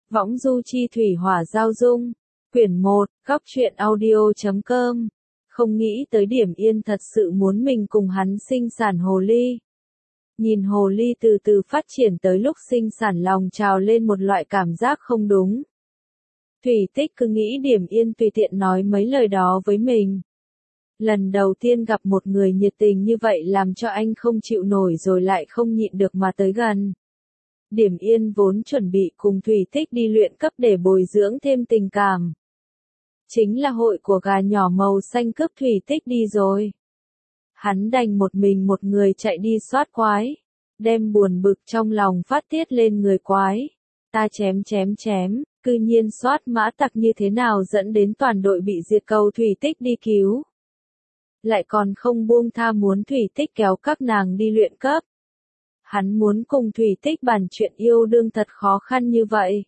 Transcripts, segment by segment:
Võng du chi thủy hỏa giao dung. Quyển 1, góc truyện audio.com. Không nghĩ tới Điểm Yên thật sự muốn mình cùng hắn sinh sản hồ ly. Nhìn hồ ly từ từ phát triển tới lúc sinh sản, lòng trào lên một loại cảm giác không đúng. Thủy Tích cứ nghĩ Điểm Yên tùy tiện nói mấy lời đó với mình. Lần đầu tiên gặp một người nhiệt tình như vậy làm cho anh không chịu nổi rồi lại không nhịn được mà tới gần. Điểm Yên vốn chuẩn bị cùng Thủy Tích đi luyện cấp để bồi dưỡng thêm tình cảm. Chính là hội của gà nhỏ màu xanh cướp Thủy Tích đi rồi. Hắn đành một mình một người chạy đi soát quái, đem buồn bực trong lòng phát tiết lên người quái. Ta chém, cư nhiên soát mã tặc như thế nào dẫn đến toàn đội bị diệt, cầu Thủy Tích đi cứu. Lại còn không buông tha muốn Thủy Tích kéo các nàng đi luyện cấp. Hắn muốn cùng Thủy Tích bàn chuyện yêu đương thật khó khăn như vậy.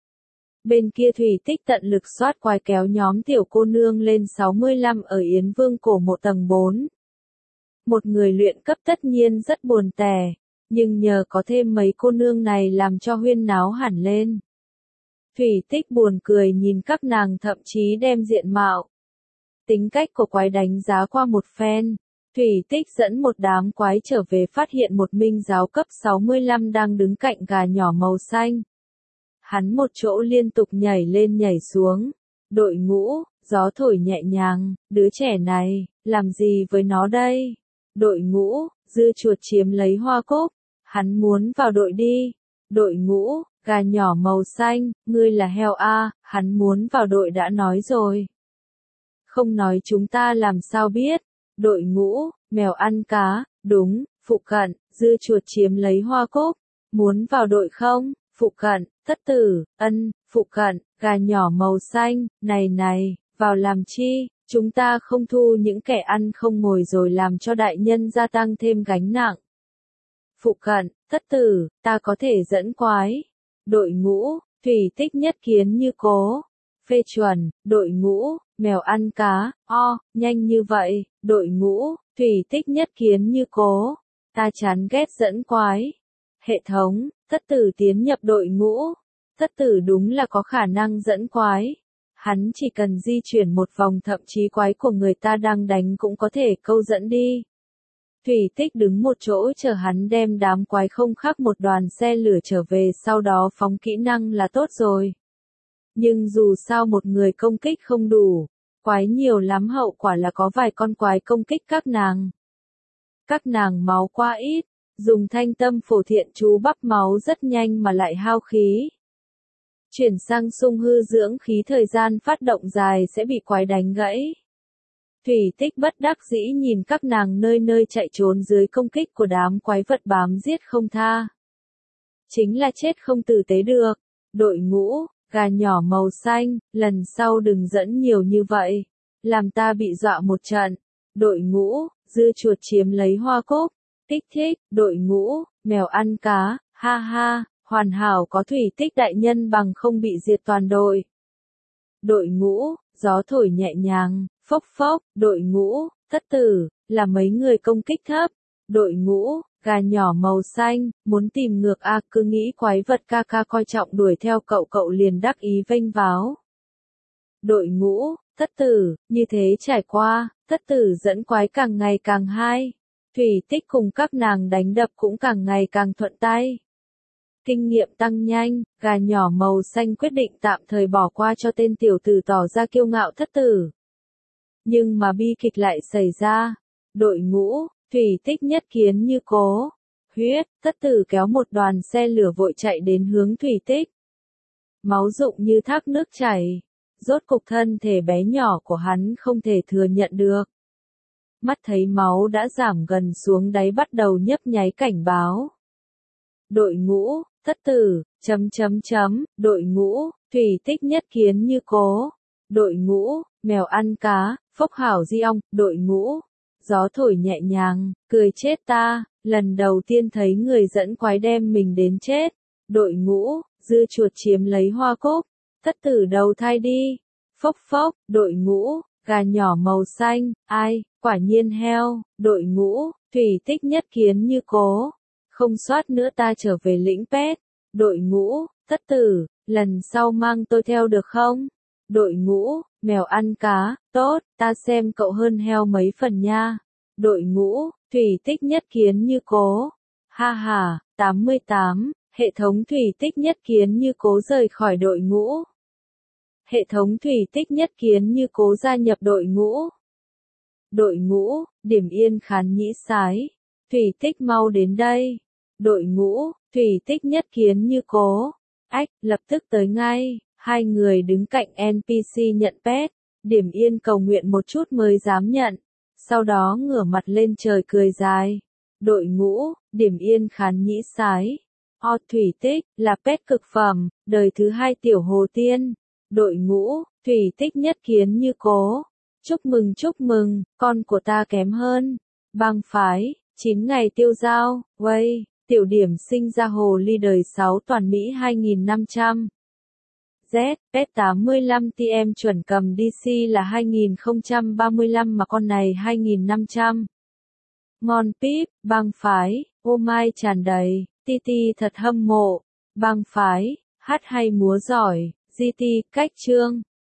Bên kia Thủy Tích tận lực soát quái kéo nhóm tiểu cô nương lên 65 ở Yến Vương cổ mộ tầng 4. Một người luyện cấp tất nhiên rất buồn tẻ, nhưng nhờ có thêm mấy cô nương này làm cho huyên náo hẳn lên. Thủy Tích buồn cười nhìn các nàng, thậm chí đem diện mạo, tính cách của quái đánh giá qua một phen. Thủy Tích dẫn một đám quái trở về, phát hiện một minh giáo cấp 65 đang đứng cạnh gà nhỏ màu xanh. Hắn một chỗ liên tục nhảy lên nhảy xuống. Đội ngũ, gió thổi nhẹ nhàng, đứa trẻ này, làm gì với nó đây? Đội ngũ, dưa chuột chiếm lấy hoa cúc, hắn muốn vào đội đi. Đội ngũ, gà nhỏ màu xanh, ngươi là heo a, hắn muốn vào đội đã nói rồi. Không nói chúng ta làm sao biết. Đội ngũ, mèo ăn cá, đúng, phụ cận, dưa chuột chiếm lấy hoa cúc, muốn vào đội không? Phụ cận, tất tử, ân, phụ cận, gà nhỏ màu xanh, này, vào làm chi, chúng ta không thu những kẻ ăn không ngồi rồi làm cho đại nhân gia tăng thêm gánh nặng. Phụ cận, tất tử, ta có thể dẫn quái. Đội ngũ, Thủy Tích nhất kiến như cố. Phê chuẩn, đội ngũ, mèo ăn cá, nhanh như vậy. Đội ngũ, Thủy Tích nhất kiến như cố. Ta chán ghét dẫn quái. Hệ thống, tất tử tiến nhập đội ngũ. Tất tử đúng là có khả năng dẫn quái. Hắn chỉ cần di chuyển một vòng, thậm chí quái của người ta đang đánh cũng có thể câu dẫn đi. Thủy Tích đứng một chỗ chờ hắn đem đám quái không khác một đoàn xe lửa trở về, sau đó phóng kỹ năng là tốt rồi. Nhưng dù sao một người công kích không đủ, quái nhiều lắm, hậu quả là có vài con quái công kích các nàng. Các nàng máu quá ít, dùng thanh tâm phổ thiện chú bắp máu rất nhanh mà lại hao khí. Chuyển sang sung hư dưỡng khí, thời gian phát động dài sẽ bị quái đánh gãy. Thủy Tích bất đắc dĩ nhìn các nàng nơi nơi chạy trốn dưới công kích của đám quái vật bám giết không tha. Chính là chết không tử tế được. Đội ngũ, gà nhỏ màu xanh, lần sau đừng dẫn nhiều như vậy, làm ta bị dọa một trận. Đội ngũ, dưa chuột chiếm lấy hoa cúc, thích, đội ngũ, mèo ăn cá, ha, hoàn hảo có Thủy Tích đại nhân bằng không bị diệt toàn đội. Đội ngũ, gió thổi nhẹ nhàng, phốc, đội ngũ, tất tử, là mấy người công kích thấp. Đội ngũ, gà nhỏ màu xanh, muốn tìm ngược a, cứ nghĩ quái vật ca coi trọng đuổi theo cậu liền đắc ý vênh váo. Đội ngũ, tất tử, như thế trải qua, tất tử dẫn quái càng ngày càng hay. Thủy Tích cùng các nàng đánh đập cũng càng ngày càng thuận tay. Kinh nghiệm tăng nhanh, gà nhỏ màu xanh quyết định tạm thời bỏ qua cho tên tiểu tử tỏ ra kiêu ngạo tất tử. Nhưng mà bi kịch lại xảy ra. Đội ngũ, Thủy Tích nhất kiến như cố. Huyết, tất tử kéo một đoàn xe lửa vội chạy đến hướng Thủy Tích. Máu rụng như thác nước chảy. Rốt cục thân thể bé nhỏ của hắn không thể thừa nhận được. Mắt thấy máu đã giảm gần xuống đáy, bắt đầu nhấp nháy cảnh báo. Đội ngũ, tất tử, đội ngũ, Thủy Tích nhất kiến như cố. Đội ngũ, mèo ăn cá, phốc hảo di ong. Đội ngũ, gió thổi nhẹ nhàng, cười chết ta, lần đầu tiên thấy người dẫn quái đem mình đến chết. Đội ngũ, dưa chuột chiếm lấy hoa cúc, tất tử đầu thai đi. Phốc, đội ngũ, gà nhỏ màu xanh, ai, quả nhiên heo. Đội ngũ, Thủy Tích nhất kiến như cố. Không soát nữa, ta trở về lĩnh pet. Đội ngũ, tất tử, Lần sau mang tôi theo được không? Đội ngũ, mèo ăn cá, tốt, ta xem cậu hơn heo mấy phần nha. Đội ngũ, thủy tích nhất kiến như cố. Ha ha, 88, hệ thống thủy tích nhất kiến như cố rời khỏi đội ngũ. Hệ thống thủy tích nhất kiến như cố gia nhập đội ngũ. Đội ngũ, điểm yên khán nhĩ sái. Thủy tích mau đến đây. Đội ngũ, thủy tích nhất kiến như cố. Ách, lập tức tới ngay. Hai người đứng cạnh NPC nhận pet. Điểm yên cầu nguyện một chút mới dám nhận. Sau đó ngửa mặt lên trời cười dài. Đội ngũ, điểm yên khán nhĩ sái. Thủy tích, là pet cực phẩm, đời thứ 2 tiểu hồ tiên. Đội ngũ, thủy tích nhất kiến như cố. Chúc mừng, con của ta kém hơn. Bang phái, 9 ngày tiêu dao, Way, tiểu điểm sinh ra hồ ly đời 6 toàn Mỹ 2500. Z, pet 85 TM chuẩn cầm DC là 2035 mà con này 2500. Ngon píp, bang phái, ô mai tràn đầy, Titi thật hâm mộ. Bang phái, hát hay múa giỏi, GT, cách chương.